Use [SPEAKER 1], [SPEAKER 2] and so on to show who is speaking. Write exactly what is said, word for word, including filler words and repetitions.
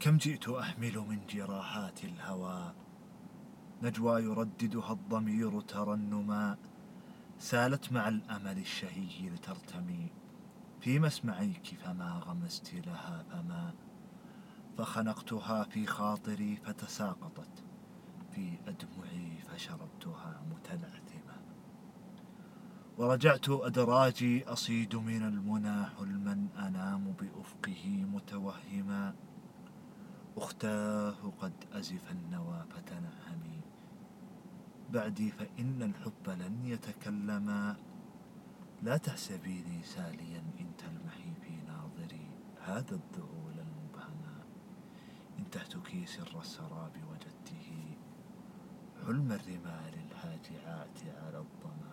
[SPEAKER 1] كم جئت أحمل من جراحات الهوى نجوى يرددها الضمير ترنما، سالت مع الأمل الشهي لترتمي في مسمعيك فما غمست لها فما، فخنقتها في خاطري فتساقطت في أدمعي فشربتها متلعثما، ورجعت أدراجي أصيد من المنى حلما أنام بأفقه متوهما، أختاه قد أزف النوى فتنهمي بعدي فإن الحب لن يتكلما، لا تحسبيني ساليا إن تلمحي في ناظري هذا الذهول المبهما، انتهتك سر السراب وجدته حلم الرمال الهاجعات على الظما.